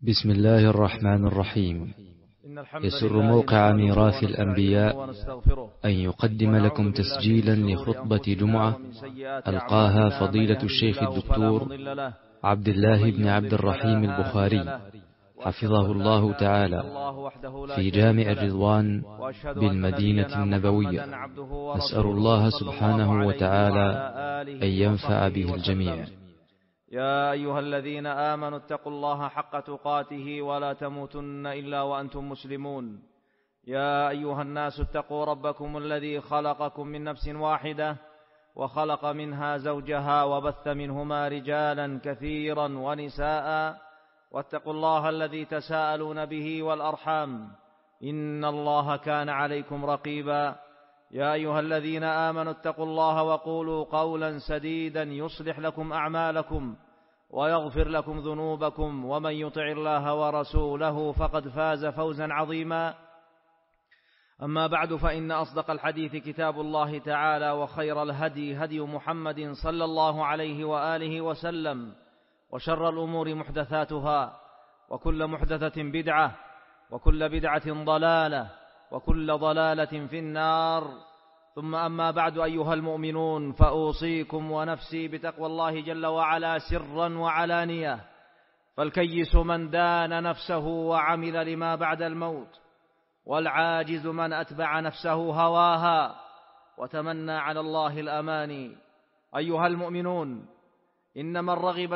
بسم الله الرحمن الرحيم. يسر موقع ميراث الأنبياء أن يقدم لكم تسجيلا لخطبة جمعة ألقاها فضيلة الشيخ الدكتور عبد الله بن عبد الرحيم البخاري حفظه الله تعالى في جامع الرضوان بالمدينة النبوية. نسأل الله سبحانه وتعالى أن ينفع به الجميع. يا أيها الذين آمنوا اتقوا الله حق تقاته ولا تموتن إلا وأنتم مسلمون. يا أيها الناس اتقوا ربكم الذي خلقكم من نفس واحدة وخلق منها زوجها وبث منهما رجالا كثيرا ونساء، واتقوا الله الذي تساءلون به والأرحام إن الله كان عليكم رقيبا. يا أيها الذين آمنوا اتقوا الله وقولوا قولا سديدا يصلح لكم أعمالكم ويغفر لكم ذنوبكم، ومن يطع الله ورسوله فقد فاز فوزا عظيما. أما بعد، فإن أصدق الحديث كتاب الله تعالى، وخير الهدي هدي محمد صلى الله عليه وآله وسلم، وشر الأمور محدثاتها، وكل محدثة بدعة، وكل بدعة ضلالة، وكل ضلالة في النار. ثم أما بعد، أيها المؤمنون، فأوصيكم ونفسي بتقوى الله جل وعلا سرا وعلانية. فالكيس من دان نفسه وعمل لما بعد الموت، والعاجز من أتبع نفسه هواها وتمنى على الله الأماني. أيها المؤمنون، إن من رغب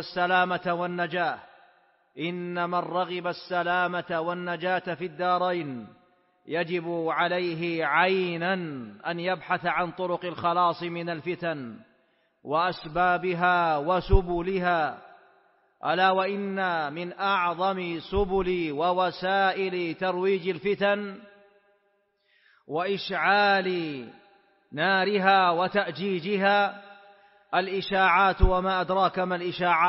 السلامة والنجاة في الدارين يجب عليه عينا أن يبحث عن طرق الخلاص من الفتن وأسبابها وسبلها. ألا وإن من أعظم سبل ووسائل ترويج الفتن وإشعال نارها وتأجيجها الإشاعات، وما أدراك ما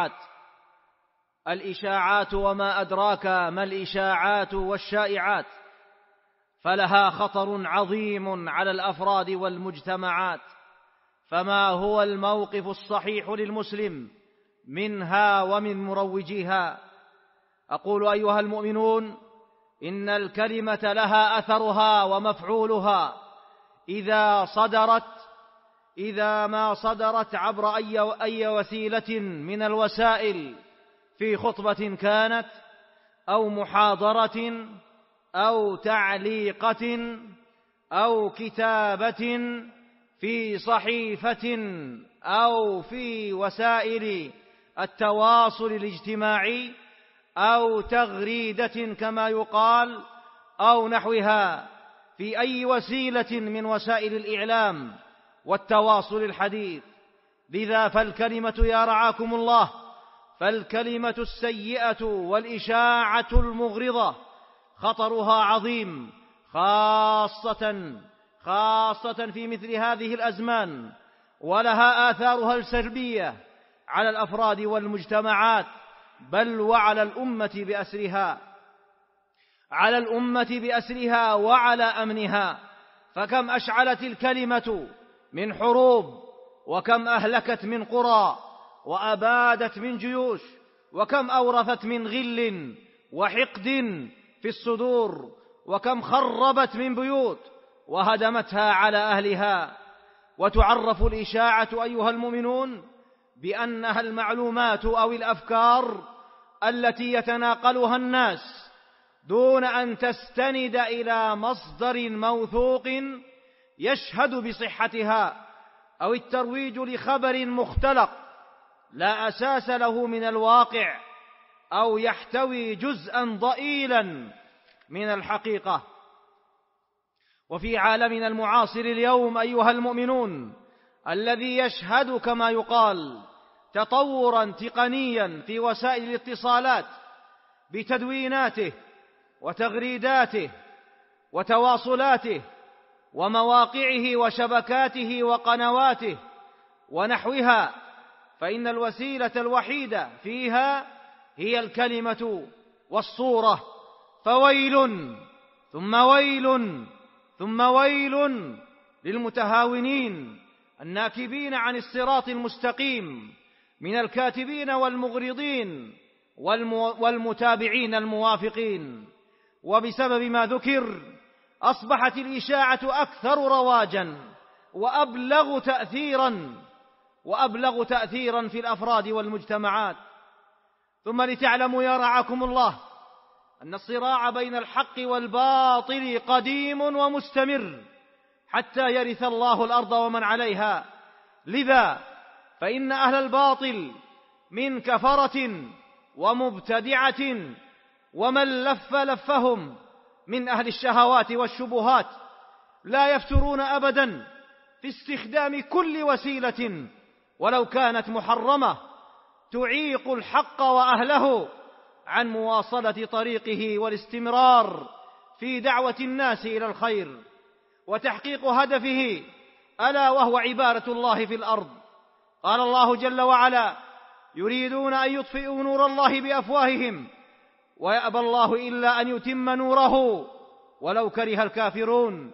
الإشاعات والشائعات. فلها خطر عظيم على الأفراد والمجتمعات. فما هو الموقف الصحيح للمسلم منها ومن مروجيها؟ أقول أيها المؤمنون، إن الكلمة لها أثرها ومفعولها إذا ما صدرت عبر أي وسيلة من الوسائل، في خطبة كانت أو محاضرة أو تعليقة أو كتابة في صحيفة أو في وسائل التواصل الاجتماعي أو تغريدة كما يقال أو نحوها، في أي وسيلة من وسائل الإعلام والتواصل الحديث. لذا فالكلمة يا رعاكم الله، فالكلمة السيئة والإشاعة المغرضة خطرها عظيم، خاصة في مثل هذه الأزمان، ولها آثارها السلبية على الأفراد والمجتمعات، بل وعلى الأمة بأسرها وعلى أمنها. فكم أشعلت الكلمة من حروب، وكم أهلكت من قرى وأبادت من جيوش، وكم أورثت من غل وحقد في الصدور، وكم خربت من بيوت وهدمتها على أهلها. وتعرف الإشاعة أيها المؤمنون بأنها المعلومات أو الأفكار التي يتناقلها الناس دون أن تستند إلى مصدر موثوق يشهد بصحتها، أو الترويج لخبر مختلق لا أساس له من الواقع، أو يحتوي جزءا ضئيلا من الحقيقة. وفي عالمنا المعاصر اليوم أيها المؤمنون، الذي يشهد كما يقال تطورا تقنيا في وسائل الاتصالات بتدويناته وتغريداته وتواصلاته ومواقعه وشبكاته وقنواته ونحوها، فإن الوسيلة الوحيدة فيها هي الكلمة والصورة. فويل ثم ويل للمتهاونين الناكبين عن الصراط المستقيم من الكاتبين والمغرضين والمتابعين الموافقين. وبسبب ما ذكر أصبحت الإشاعة أكثر رواجا وأبلغ تأثيرا في الأفراد والمجتمعات. ثم لتعلموا يا رعاكم الله أن الصراع بين الحق والباطل قديم ومستمر حتى يرث الله الأرض ومن عليها. لذا فإن أهل الباطل من كفرة ومبتدعة ومن لفهم من أهل الشهوات والشبهات لا يفترون أبدا في استخدام كل وسيلة ولو كانت محرمة تعيق الحق وأهله عن مواصلة طريقه والاستمرار في دعوة الناس إلى الخير وتحقيق هدفه، ألا وهو عبادة الله في الأرض. قال الله جل وعلا: يريدون أن يطفئوا نور الله بأفواههم ويأبى الله إلا أن يتم نوره ولو كره الكافرون.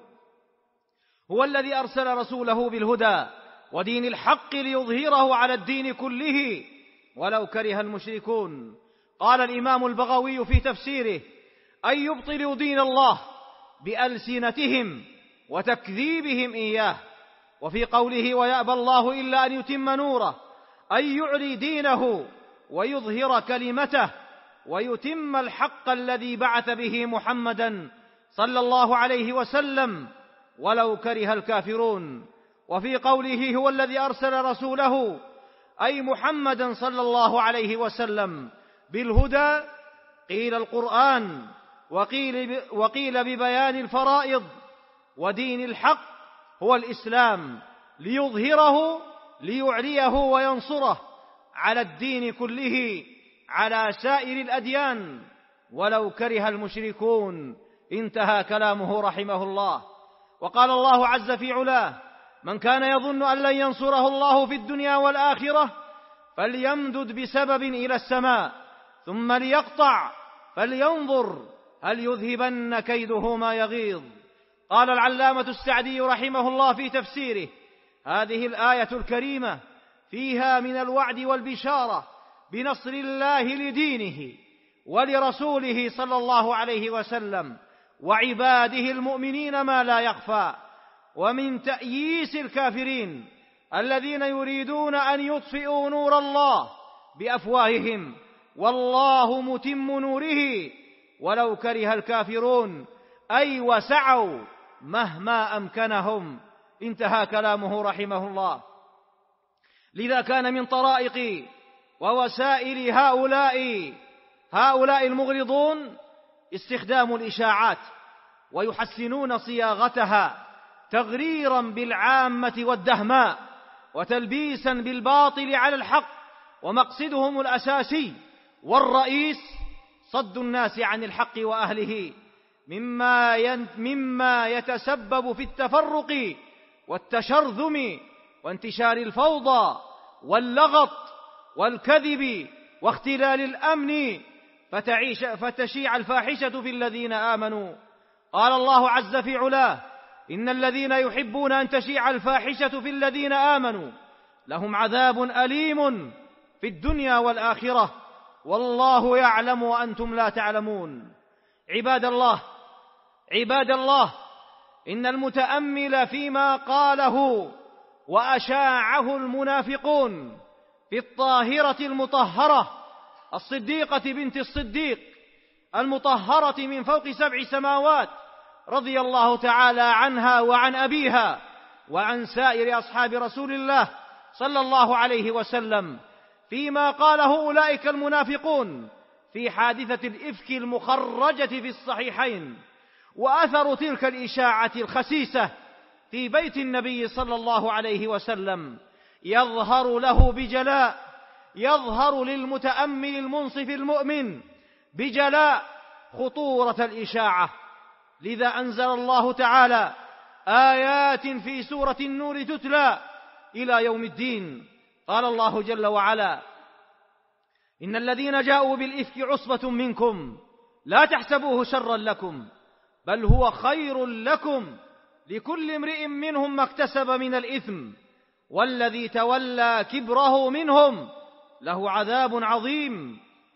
هو الذي أرسل رسوله بالهدى ودين الحق ليظهره على الدين كله ولو كره المشركون. قال الإمام البغوي في تفسيره: أن يبطلوا دين الله بألسنتهم وتكذيبهم إياه. وفي قوله: ويأبى الله إلا أن يتم نوره، أن يعلي دينه ويظهر كلمته ويتم الحق الذي بعث به محمدا صلى الله عليه وسلم ولو كره الكافرون. وفي قوله: هو الذي أرسل رسوله أي محمدا صلى الله عليه وسلم بالهدى، قيل القرآن وقيل ببيان الفرائض. ودين الحق هو الإسلام ليظهره ليعليه وينصره على الدين كله على سائر الأديان ولو كره المشركون. انتهى كلامه رحمه الله. وقال الله عز في علاه: من كان يظن أن لن ينصره الله في الدنيا والآخرة فليمدد بسبب إلى السماء ثم ليقطع فلينظر هل يذهبن كيده ما يغيظ. قال العلامة السعدي رحمه الله في تفسيره: هذه الآية الكريمة فيها من الوعد والبشارة بنصر الله لدينه ولرسوله صلى الله عليه وسلم وعباده المؤمنين ما لا يخفى، ومن تأييس الكافرين الذين يريدون أن يطفئوا نور الله بأفواههم والله متم نوره ولو كره الكافرون، أي وسعوا مهما أمكنهم. انتهى كلامه رحمه الله. لذا كان من طرائق ووسائل هؤلاء المغرضون استخدام الإشاعات، ويحسنون صياغتها تغريرا بالعامة والدهماء وتلبيسا بالباطل على الحق، ومقصدهم الأساسي والرئيس صد الناس عن الحق وأهله مما يتسبب في التفرق والتشرذم وانتشار الفوضى واللغط والكذب واختلال الأمن فتشيع الفاحشة في الذين آمنوا. قال الله عز في علاه: إن الذين يحبون أن تشيع الفاحشة في الذين آمنوا لهم عذاب أليم في الدنيا والآخرة والله يعلم وأنتم لا تعلمون. عباد الله، إن المتأمل فيما قاله وأشاعه المنافقون في الطاهرة المطهرة الصديقة بنت الصديق المطهرة من فوق 7 سماوات رضي الله تعالى عنها وعن أبيها وعن سائر أصحاب رسول الله صلى الله عليه وسلم فيما قاله أولئك المنافقون في حادثة الإفك المخرجة في الصحيحين، وأثر تلك الإشاعة الخسيسة في بيت النبي صلى الله عليه وسلم يظهر له بجلاء، يظهر للمتأمل المنصف المؤمن بجلاء خطورة الإشاعة. لذا أنزل الله تعالى آيات في سورة النور تتلى إلى يوم الدين. قال الله جل وعلا: إن الذين جاءوا بالإفك عصبة منكم لا تحسبوه شرا لكم بل هو خير لكم لكل امرئ منهم ما اكتسب من الإثم والذي تولى كبره منهم له عذاب عظيم.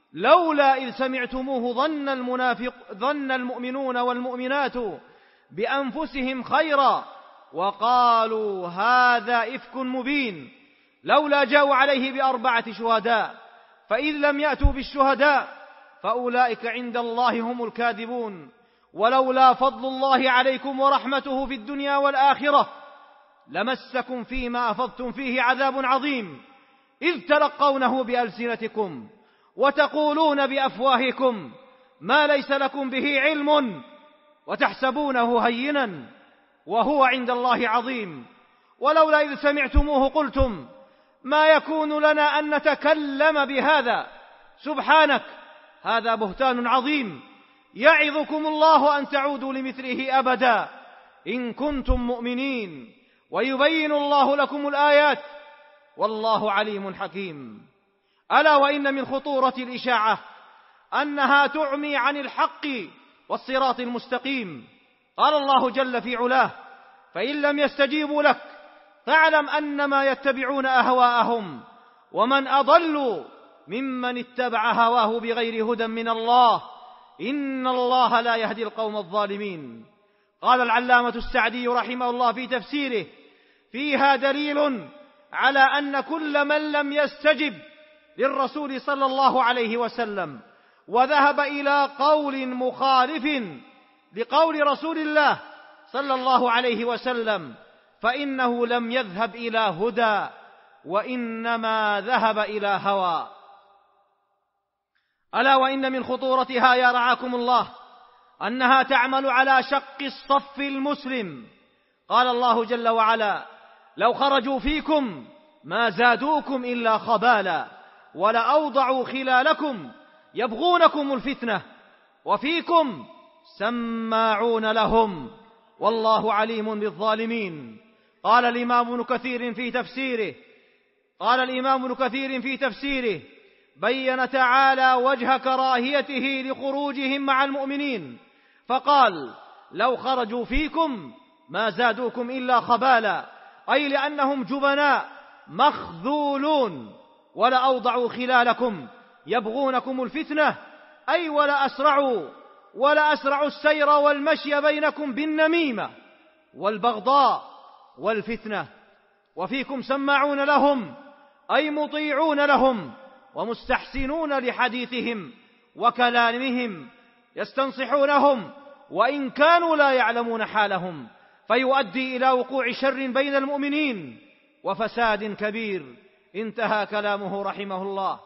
لولا إذ سمعتموه ظن المؤمنون والمؤمنات بأنفسهم خيرا وقالوا هذا إفك مبين لولا جاءوا عليه ب4 شهداء فإذ لم يأتوا بالشهداء فأولئك عند الله هم الكاذبون ولولا فضل الله عليكم ورحمته في الدنيا والآخرة لمسكم فيما أفضتم فيه عذاب عظيم إذ تلقونه بألسنتكم وتقولون بأفواهكم ما ليس لكم به علم وتحسبونه هينا وهو عند الله عظيم ولولا إذ سمعتموه قلتم ما يكون لنا أن نتكلم بهذا سبحانك هذا بهتان عظيم يعظكم الله أن تعودوا لمثله أبدا إن كنتم مؤمنين ويبين الله لكم الآيات والله عليم حكيم. ألا وإن من خطورة الإشاعة أنها تعمي عن الحق والصراط المستقيم. قال الله جل في علاه فإن لم يستجيبوا لك فاعلم أنما يتبعون أهواءهم ومن أضل ممن اتبع هواه بغير هدى من الله إن الله لا يهدي القوم الظالمين. قال العلامة السعدي رحمه الله في تفسيره فيها دليل على أن كل من لم يستجب للرسول صلى الله عليه وسلم وذهب إلى قول مخالف لقول رسول الله صلى الله عليه وسلم فإنه لم يذهب إلى هدى وإنما ذهب إلى هوى. ألا وإن من خطورتها يا رعاكم الله أنها تعمل على شق الصف المسلم. قال الله جل وعلا لو خرجوا فيكم ما زادوكم إلا خبالا ولأوضعوا خلالكم يبغونكم الفتنة وفيكم سماعون لهم والله عليم بالظالمين. قال الإمام ابن كثير في تفسيره بين تعالى وجه كراهيته لخروجهم مع المؤمنين فقال لو خرجوا فيكم ما زادوكم إلا خبالا أي لأنهم جبناء مخذولون ولأوضعوا خلالكم يبغونكم الفتنة أي ولا أسرعوا السير والمشي بينكم بالنميمة والبغضاء والفتنة. وفيكم سماعون لهم أي مطيعون لهم ومستحسنون لحديثهم وكلامهم يستنصحونهم وإن كانوا لا يعلمون حالهم فيؤدي إلى وقوع شر بين المؤمنين وفساد كبير. انتهى كلامه رحمه الله.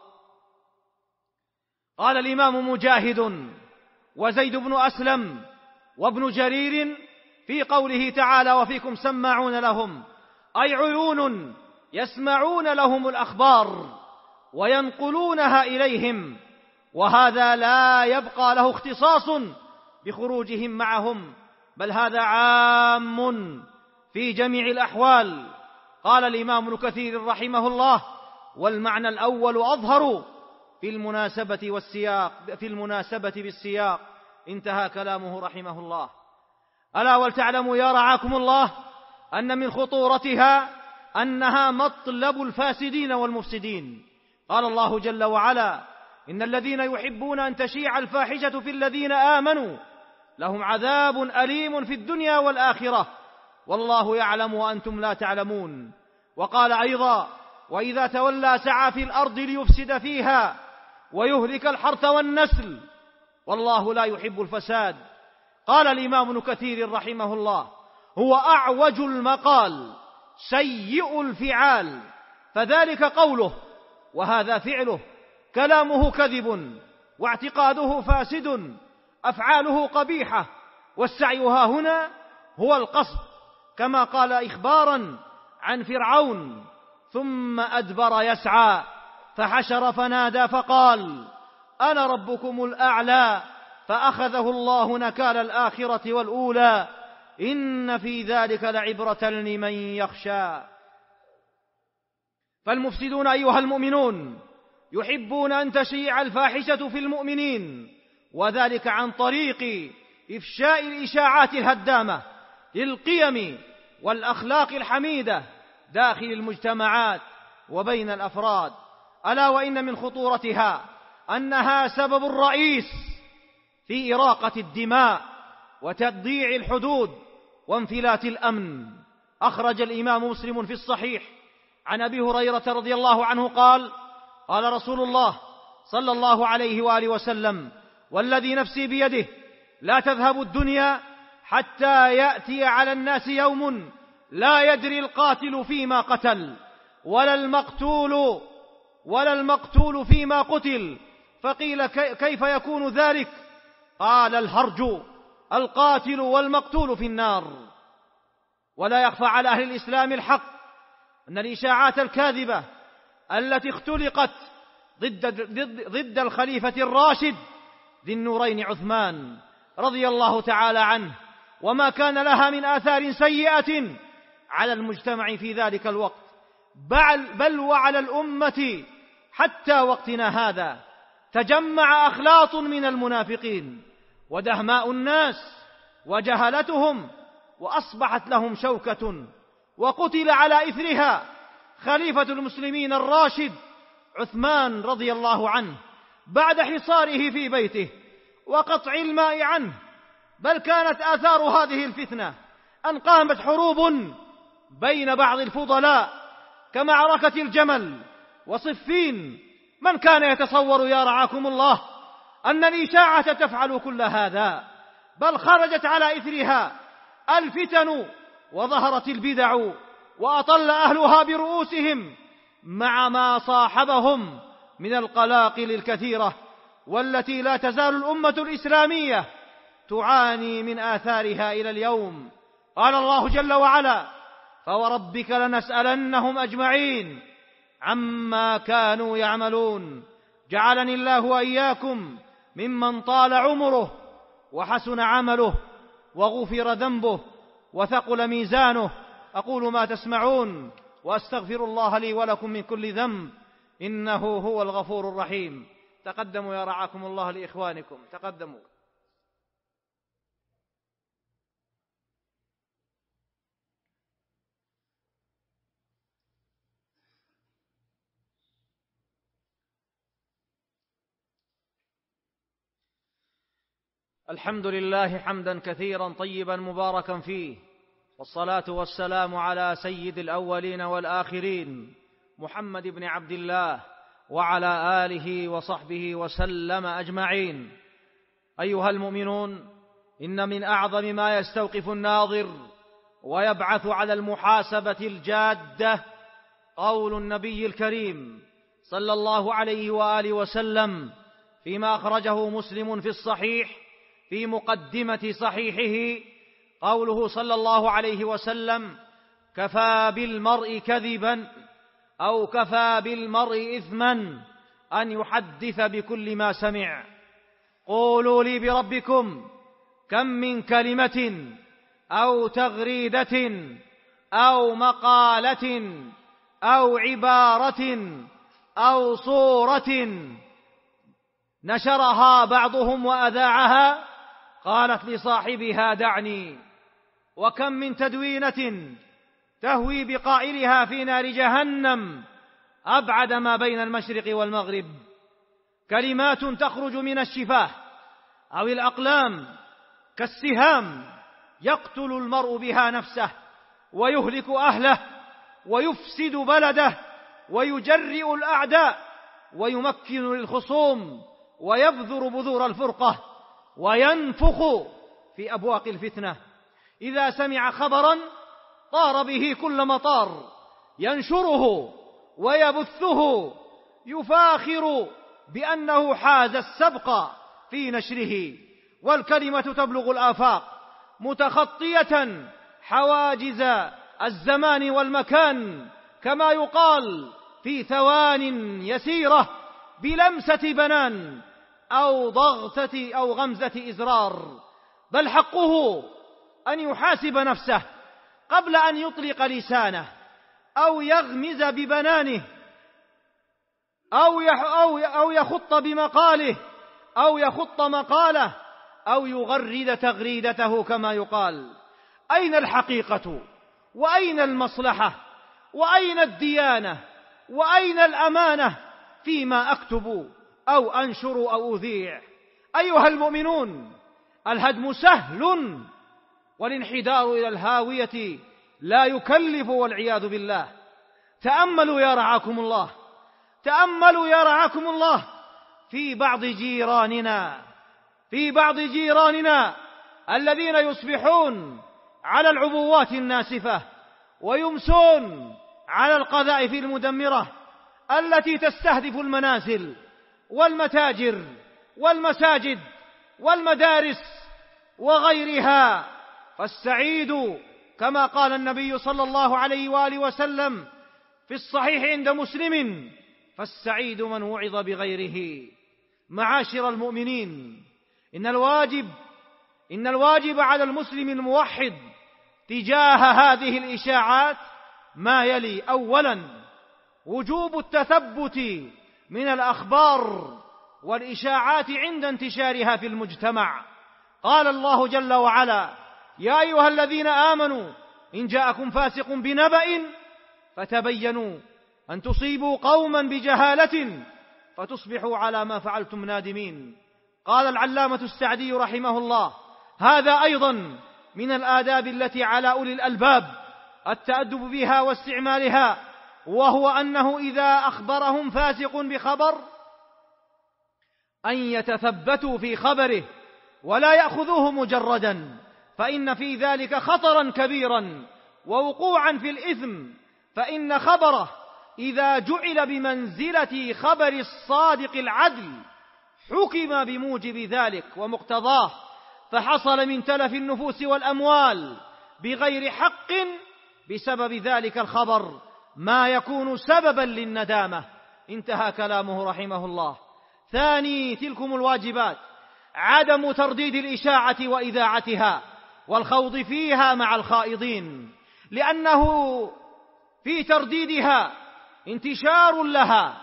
قال الإمام مجاهد وزيد بن أسلم وابن جرير في قوله تعالى وفيكم سماعون لهم أي عيون يسمعون لهم الأخبار وينقلونها إليهم وهذا لا يبقى له اختصاص بخروجهم معهم بل هذا عام في جميع الأحوال. قال الإمام ابن كثير رحمه الله والمعنى الأول أظهر في المناسبة بالسياق. انتهى كلامه رحمه الله. ألا ولتعلموا يا رعاكم الله أن من خطورتها أنها مطلب الفاسدين والمفسدين. قال الله جل وعلا إن الذين يحبون أن تشيع الفاحشة في الذين آمنوا لهم عذاب أليم في الدنيا والآخرة والله يعلم وأنتم لا تعلمون. وقال أيضا وإذا تولى سعى في الأرض ليفسد فيها ويهلك الحرث والنسل والله لا يحب الفساد. قال الإمام ابن كثير رحمه الله هو أعوج المقال سيء الفعال فذلك قوله وهذا فعله كلامه كذب واعتقاده فاسد أفعاله قبيحة والسعي ها هنا هو القصد كما قال إخبارا عن فرعون ثم أدبر يسعى فحشر فنادى فقال أنا ربكم الأعلى فأخذه الله نكال الآخرة والأولى إن في ذلك لعبرة لمن يخشى. فالمفسدون أيها المؤمنون يحبون أن تشيع الفاحشة في المؤمنين وذلك عن طريق إفشاء الإشاعات الهدامة للقيم والأخلاق الحميدة داخل المجتمعات وبين الأفراد. ألا وإن من خطورتها أنها سبب رئيس في إراقة الدماء وتضييع الحدود وانفلات الأمن. أخرج الإمام مسلم في الصحيح عن أبي هريرة رضي الله عنه قال: قال رسول الله صلى الله عليه وآله وسلم: والذي نفسي بيده لا تذهب الدنيا حتى يأتي على الناس يوم لا يدري القاتل فيما قتل ولا المقتول فيما قتل. فقيل: كيف يكون ذلك؟ قال: الهرج، القاتل والمقتول في النار. ولا يخفى على أهل الإسلام الحق أن الإشاعات الكاذبة التي اختلقت ضد الخليفة الراشد ذي النورين عثمان رضي الله تعالى عنه، وما كان لها من آثار سيئة على المجتمع في ذلك الوقت، بل وعلى الأمة حتى وقتنا هذا. تجمع أخلاط من المنافقين ودهماء الناس وجهلتهم، وأصبحت لهم شوكة، وقتل على إثرها خليفة المسلمين الراشد عثمان رضي الله عنه بعد حصاره في بيته وقطع الماء عنه. بل كانت آثار هذه الفتنة أن قامت حروب بين بعض الفضلاء كمعركة الجمل وصفين. من كان يتصور يا رعاكم الله أن الإشاعة تفعل كل هذا؟ بل خرجت على إثرها الفتن وظهرت البدع وأطل أهلها برؤوسهم مع ما صاحبهم من القلاقل الكثيرة، والتي لا تزال الأمة الإسلامية تعاني من آثارها إلى اليوم. قال الله جل وعلا: فوربك لنسألنهم أجمعين عما كانوا يعملون. جعلني الله وإياكم ممن طال عمره وحسن عمله وغفر ذنبه وثقل ميزانه. أقول ما تسمعون وأستغفر الله لي ولكم من كل ذنب، إنه هو الغفور الرحيم. تقدموا يا رعاكم الله لإخوانكم، تقدموا. الحمد لله حمدا كثيرا طيبا مباركا فيه، والصلاة والسلام على سيد الأولين والآخرين محمد بن عبد الله وعلى آله وصحبه وسلم أجمعين. أيها المؤمنون، إن من أعظم ما يستوقف الناظر ويبعث على المحاسبة الجادة قول النبي الكريم صلى الله عليه وآله وسلم فيما أخرجه مسلم في الصحيح في مقدمة صحيحه، قوله صلى الله عليه وسلم: كفى بالمرء كذبا أو كفى بالمرء إثما أن يحدث بكل ما سمع. قولوا لي بربكم كم من كلمة أو تغريدة أو مقالة أو عبارة أو صورة نشرها بعضهم وأذاعها قالت لصاحبها دعني، وكم من تدوينة تهوي بقائلها في نار جهنم أبعد ما بين المشرق والمغرب. كلمات تخرج من الشفاه أو الأقلام كالسهام يقتل المرء بها نفسه ويهلك أهله ويفسد بلده ويجرئ الأعداء ويمكن للخصوم ويبذر بذور الفرقة وينفخ في أبواق الفتنة. إذا سمع خبرا طار به كل مطار، ينشره ويبثه يفاخر بأنه حاز السبق في نشره. والكلمة تبلغ الآفاق متخطية حواجز الزمان والمكان، كما يقال في ثوان يسيرة بلمسة بنان أو ضغطة أو غمزة إزرار. بل حقه أن يحاسب نفسه قبل أن يطلق لسانه أو يغمز ببنانه أو يخط بمقاله أو يخط مقاله أو يغرد تغريدته كما يقال. أين الحقيقة وأين المصلحة وأين الديانة وأين الأمانة فيما أكتب أو أنشر أو أذيع. أيها المؤمنون، الهدم سهل والانحدار إلى الهاوية لا يكلف والعياذ بالله. تأملوا يا رعاكم الله، تأملوا يا رعاكم الله في بعض جيراننا الذين يصبحون على العبوات الناسفة ويمسون على القذائف المدمرة التي تستهدف المنازل والمتاجر والمساجد والمدارس وغيرها. فالسعيد كما قال النبي صلى الله عليه وآله وسلم في الصحيح عند مسلم: فالسعيد من وعظ بغيره. معاشر المؤمنين، إن الواجب على المسلم الموحد تجاه هذه الإشاعات ما يلي: أولا، وجوب التثبت من الأخبار والإشاعات عند انتشارها في المجتمع. قال الله جل وعلا: يا أيها الذين آمنوا إن جاءكم فاسق بنبأ فتبينوا أن تصيبوا قوما بجهالة فتصبحوا على ما فعلتم نادمين. قال العلامة السعدي رحمه الله: هذا أيضا من الآداب التي على أولي الألباب التأدب بها واستعمالها، وهو أنه إذا أخبرهم فاسق بخبر أن يتثبتوا في خبره ولا يأخذوه مجردا، فإن في ذلك خطرا كبيرا ووقوعا في الإثم، فإن خبره إذا جعل بمنزلة خبر الصادق العدل حكم بموجب ذلك ومقتضاه، فحصل من تلف النفوس والأموال بغير حق بسبب ذلك الخبر ما يكون سببا للندامة. انتهى كلامه رحمه الله. ثاني تلكم الواجبات: عدم ترديد الإشاعة وإذاعتها والخوض فيها مع الخائضين، لأنه في ترديدها انتشار لها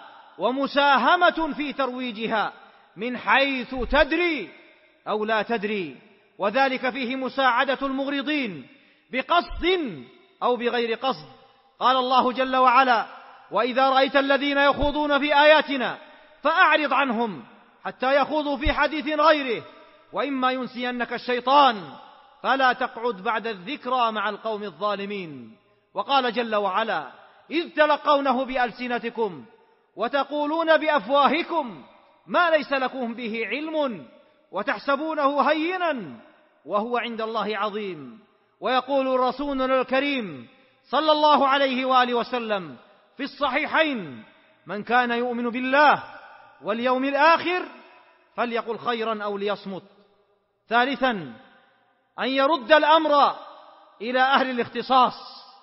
ومساهمة في ترويجها من حيث تدري أو لا تدري، وذلك فيه مساعدة المغرضين بقصد أو بغير قصد. قال الله جل وعلا: وإذا رأيت الذين يخوضون في آياتنا فأعرض عنهم حتى يخوضوا في حديث غيره، وإما ينسينك الشيطان فلا تقعد بعد الذكرى مع القوم الظالمين. وقال جل وعلا: إذ تلقونه بألسنتكم وتقولون بأفواهكم ما ليس لكم به علم وتحسبونه هينا وهو عند الله عظيم. ويقول رسولنا الكريم صلى الله عليه وآله وسلم في الصحيحين: من كان يؤمن بالله واليوم الآخر فليقل خيرا أو ليصمت. ثالثا، أن يرد الأمر إلى أهل الاختصاص،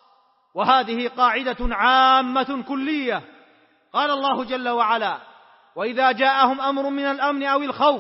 وهذه قاعدة عامة كلية. قال الله جل وعلا: وإذا جاءهم أمر من الأمن أو الخوف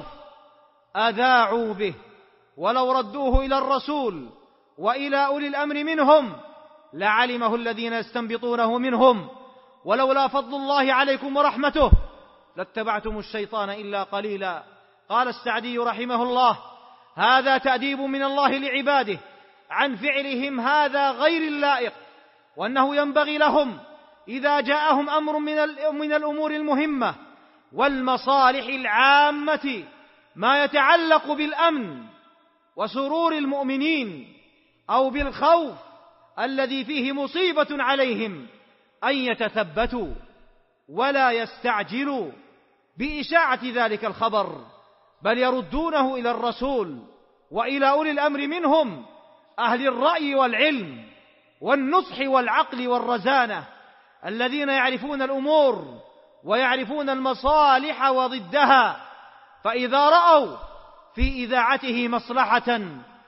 أذاعوا به ولو ردوه إلى الرسول وإلى أولي الأمر منهم لعلمه الذين يستنبطونه منهم ولولا فضل الله عليكم ورحمته لاتبعتم الشيطان إلا قليلا. قال السعدي رحمه الله: هذا تأديب من الله لعباده عن فعلهم هذا غير اللائق، وأنه ينبغي لهم إذا جاءهم أمر من الأمور المهمة والمصالح العامة ما يتعلق بالأمن وسرور المؤمنين أو بالخوف الذي فيه مصيبة عليهم أن يتثبتوا ولا يستعجلوا بإشاعة ذلك الخبر، بل يردونه إلى الرسول وإلى أولي الأمر منهم أهل الرأي والعلم والنصح والعقل والرزانة الذين يعرفون الأمور ويعرفون المصالح وضدها. فإذا رأوا في إذاعته مصلحة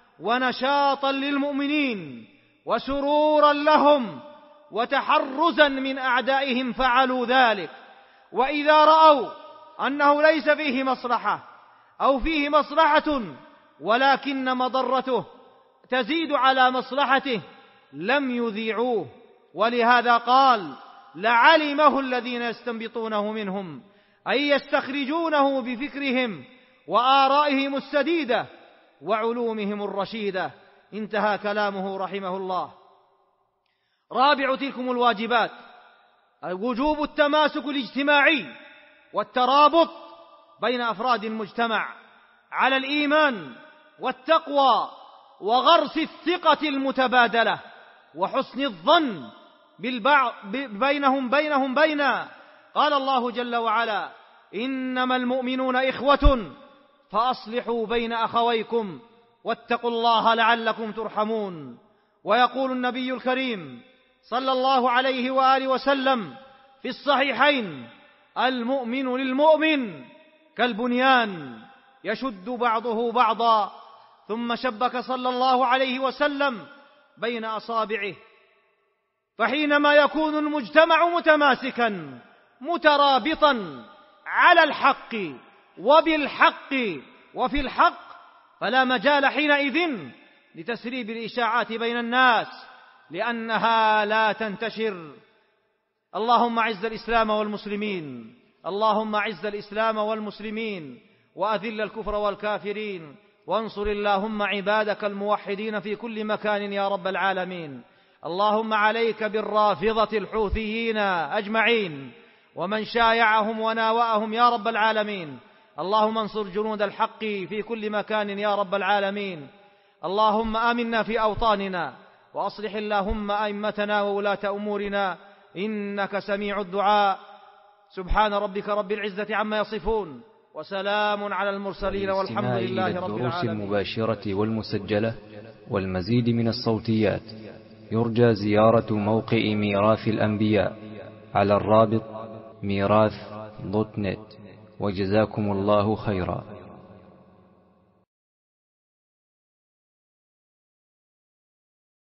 ونشاطا للمؤمنين وسرورا لهم وتحرزا من أعدائهم فعلوا ذلك، وإذا رأوا أنه ليس فيه مصلحة أو فيه مصلحة ولكن مضرته تزيد على مصلحته لم يذيعوه. ولهذا قال: لعلمه الذين يستنبطونه منهم، أي يستخرجونه بفكرهم وآرائهم السديدة وعلومهم الرشيدة. انتهى كلامه رحمه الله. رابع تلكم الواجبات: وجوب التماسك الاجتماعي والترابط بين أفراد المجتمع على الإيمان والتقوى وغرس الثقة المتبادلة وحسن الظن بينهم قال الله جل وعلا: إنما المؤمنون إخوة فأصلحوا بين أخويكم واتقوا الله لعلكم ترحمون. ويقول النبي الكريم صلى الله عليه وآله وسلم في الصحيحين: المؤمن للمؤمن كالبنيان يشد بعضه بعضا. ثم شبك صلى الله عليه وسلم بين أصابعه، فحينما يكون المجتمع متماسكا مترابطا على الحق وبالحق وفي الحق فلا مجال حينئذ لتسريب الإشاعات بين الناس، لأنها لا تنتشر. اللهم أعز الإسلام والمسلمين، اللهم أعز الإسلام والمسلمين وأذل الكفر والكافرين، وانصر اللهم عبادك الموحدين في كل مكان يا رب العالمين. اللهم عليك بالرافضة الحوثيين أجمعين ومن شايعهم وناوأهم يا رب العالمين. اللهم انصر جنود الحق في كل مكان يا رب العالمين. اللهم آمنا في أوطاننا وأصلح اللهم أئمتنا وولاة أمورنا، إنك سميع الدعاء. سبحان ربك رب العزة عما يصفون، وسلام على المرسلين، والحمد لله رب العالمين. الدروس المباشرة والمسجلة والمزيد من الصوتيات يرجى زيارة موقع ميراث الأنبياء على الرابط ميراث.net. وجزاكم الله خيرا.